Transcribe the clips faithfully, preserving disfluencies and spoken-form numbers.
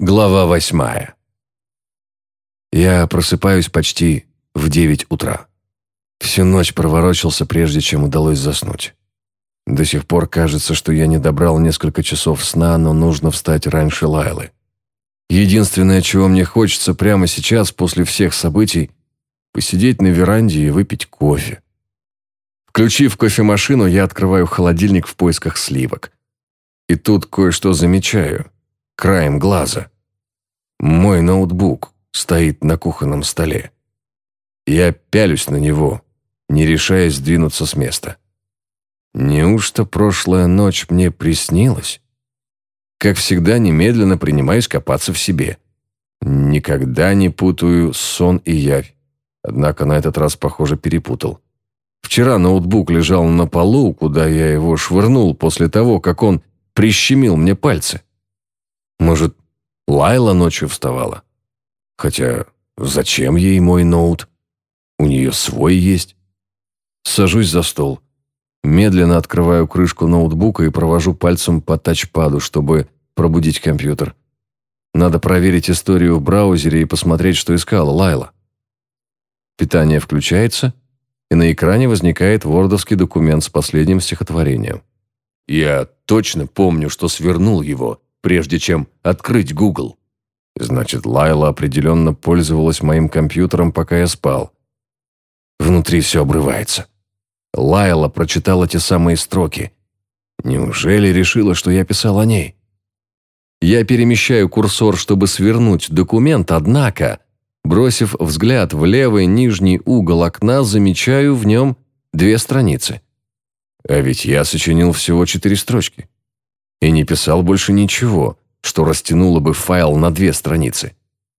Глава восьмая. Я просыпаюсь почти в девять утра. Всю ночь проворочился, прежде чем удалось заснуть. До сих пор кажется, что я не добрал несколько часов сна, но нужно встать раньше Лайлы. Единственное, чего мне хочется прямо сейчас, после всех событий, посидеть на веранде и выпить кофе. Включив кофемашину, я открываю холодильник в поисках сливок. И тут кое-что замечаю, краем глаза. Мой ноутбук стоит на кухонном столе. Я пялюсь на него, не решаясь сдвинуться с места. Неужто прошлая ночь мне приснилась? Как всегда, немедленно принимаюсь копаться в себе. Никогда не путаю сон и явь. Однако на этот раз, похоже, перепутал. Вчера ноутбук лежал на полу, куда я его швырнул после того, как он прищемил мне пальцы. Может, Лайла ночью вставала? Хотя, зачем ей мой ноут? У нее свой есть. Сажусь за стол. Медленно открываю крышку ноутбука и провожу пальцем по тачпаду, чтобы пробудить компьютер. Надо проверить историю в браузере и посмотреть, что искала Лайла. Питание включается, и на экране возникает вордовский документ с последним стихотворением. Я точно помню, что свернул его, прежде чем открыть Google. Значит, Лайла определенно пользовалась моим компьютером, пока я спал. Внутри все обрывается. Лайла прочитала те самые строки. Неужели решила, что я писал о ней? Я перемещаю курсор, чтобы свернуть документ, однако, бросив взгляд в левый нижний угол окна, замечаю в нем две страницы. А ведь я сочинил всего четыре строчки. И не писал больше ничего, что растянуло бы файл на две страницы.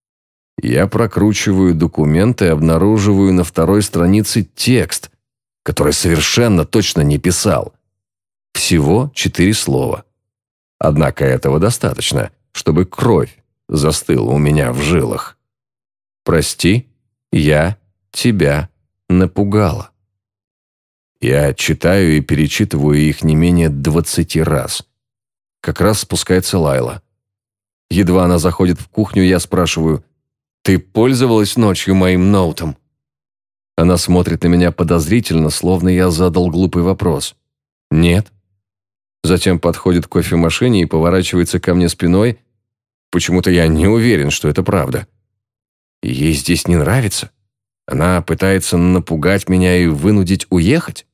Я прокручиваю документ и обнаруживаю на второй странице текст, который совершенно точно не писал. Всего четыре слова. Однако этого достаточно, чтобы кровь застыла у меня в жилах. «Прости, я тебя напугала». Я читаю и перечитываю их не менее двадцати раз. Как раз спускается Лайла. Едва она заходит в кухню, я спрашиваю: «Ты пользовалась ночью моим ноутом?» Она смотрит на меня подозрительно, словно я задал глупый вопрос. «Нет». Затем подходит к кофемашине и поворачивается ко мне спиной. Почему-то я не уверен, что это правда. Ей здесь не нравится? Она пытается напугать меня и вынудить уехать?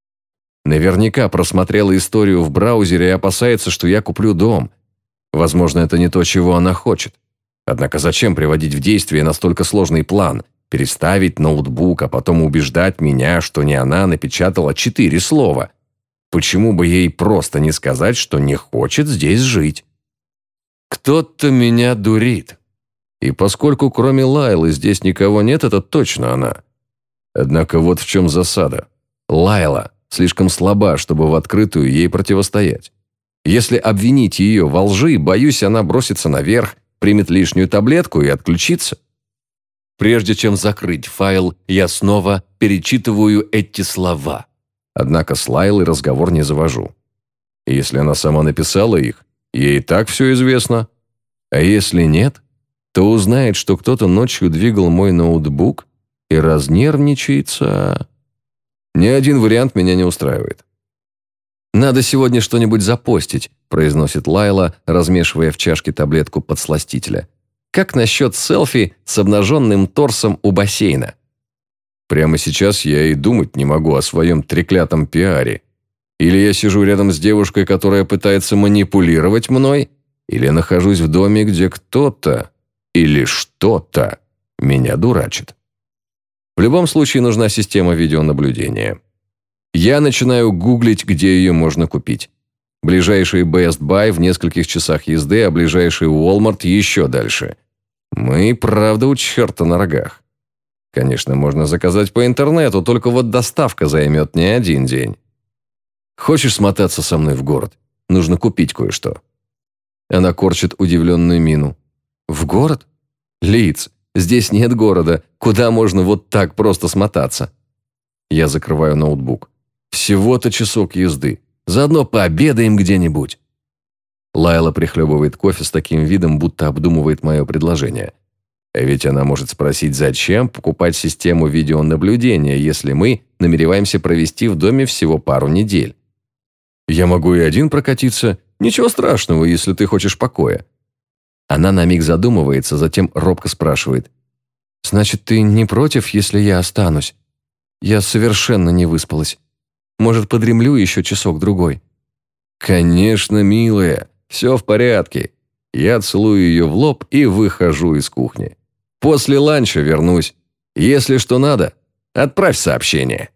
Наверняка просмотрела историю в браузере и опасается, что я куплю дом. Возможно, это не то, чего она хочет. Однако зачем приводить в действие настолько сложный план? Переставить ноутбук, а потом убеждать меня, что не она напечатала четыре слова. Почему бы ей просто не сказать, что не хочет здесь жить? Кто-то меня дурит. И поскольку кроме Лайлы здесь никого нет, это точно она. Однако вот в чем засада. Лайла слишком слаба, чтобы в открытую ей противостоять. Если обвинить ее во лжи, боюсь, она бросится наверх, примет лишнюю таблетку и отключится. Прежде чем закрыть файл, я снова перечитываю эти слова. Однако с Лайлой разговор не завожу. Если она сама написала их, ей и так все известно. А если нет, то узнает, что кто-то ночью двигал мой ноутбук и разнервничается. Ни один вариант меня не устраивает. «Надо сегодня что-нибудь запостить», – произносит Лайла, размешивая в чашке таблетку подсластителя. «Как насчет селфи с обнаженным торсом у бассейна?» Прямо сейчас я и думать не могу о своем треклятом пиаре. Или я сижу рядом с девушкой, которая пытается манипулировать мной, или нахожусь в доме, где кто-то или что-то меня дурачит. В любом случае нужна система видеонаблюдения. Я начинаю гуглить, где ее можно купить. Ближайший Best Buy в нескольких часах езды, а ближайший Walmart еще дальше. Мы, правда, у черта на рогах. Конечно, можно заказать по интернету, только вот доставка займет не один день. Хочешь смотаться со мной в город? Нужно купить кое-что. Она корчит удивленную мину. В город? Лиц, здесь нет города. Куда можно вот так просто смотаться? Я закрываю ноутбук. Всего-то часок езды. Заодно пообедаем где-нибудь. Лайла прихлебывает кофе с таким видом, будто обдумывает мое предложение. А ведь она может спросить, зачем покупать систему видеонаблюдения, если мы намереваемся провести в доме всего пару недель. Я могу и один прокатиться. Ничего страшного, если ты хочешь покоя. Она на миг задумывается, затем робко спрашивает. «Значит, ты не против, если я останусь? Я совершенно не выспалась. Может, подремлю еще часок-другой?» «Конечно, милая, все в порядке». Я целую ее в лоб и выхожу из кухни. «После ланча вернусь. Если что надо, отправь сообщение».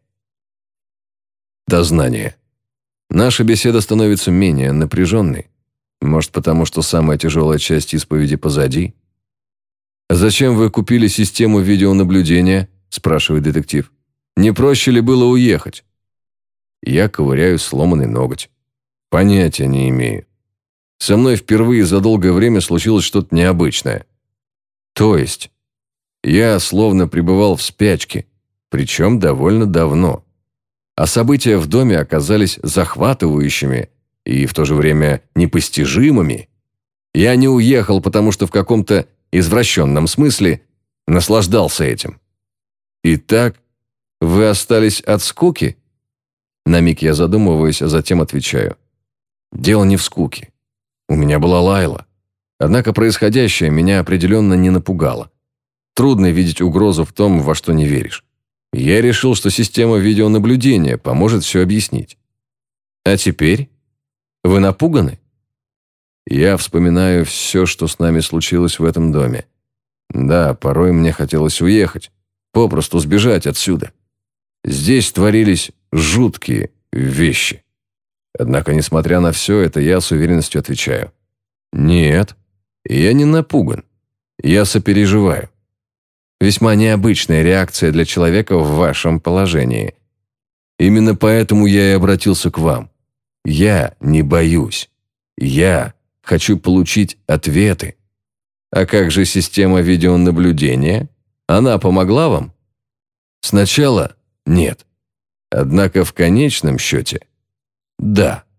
Дознание. Наша беседа становится менее напряженной. Может, потому что самая тяжелая часть исповеди позади? «Зачем вы купили систему видеонаблюдения?» – спрашивает детектив. «Не проще ли было уехать?» Я ковыряю сломанный ноготь. Понятия не имею. Со мной впервые за долгое время случилось что-то необычное. То есть, я словно пребывал в спячке, причем довольно давно. А события в доме оказались захватывающими и в то же время непостижимыми. Я не уехал, потому что в каком-то извращенном смысле наслаждался этим. Итак, вы остались от скуки? На миг я задумываюсь, а затем отвечаю. Дело не в скуке. У меня была Лайла. Однако происходящее меня определенно не напугало. Трудно видеть угрозу в том, во что не веришь. Я решил, что система видеонаблюдения поможет все объяснить. А теперь? Вы напуганы? Я вспоминаю все, что с нами случилось в этом доме. Да, порой мне хотелось уехать, попросту сбежать отсюда. Здесь творились жуткие вещи. Однако, несмотря на все это, я с уверенностью отвечаю. Нет, я не напуган. Я сопереживаю. Весьма необычная реакция для человека в вашем положении. Именно поэтому я и обратился к вам. Я не боюсь. Я хочу получить ответы. А как же система видеонаблюдения? Она помогла вам? Сначала нет. Однако в конечном счете – да.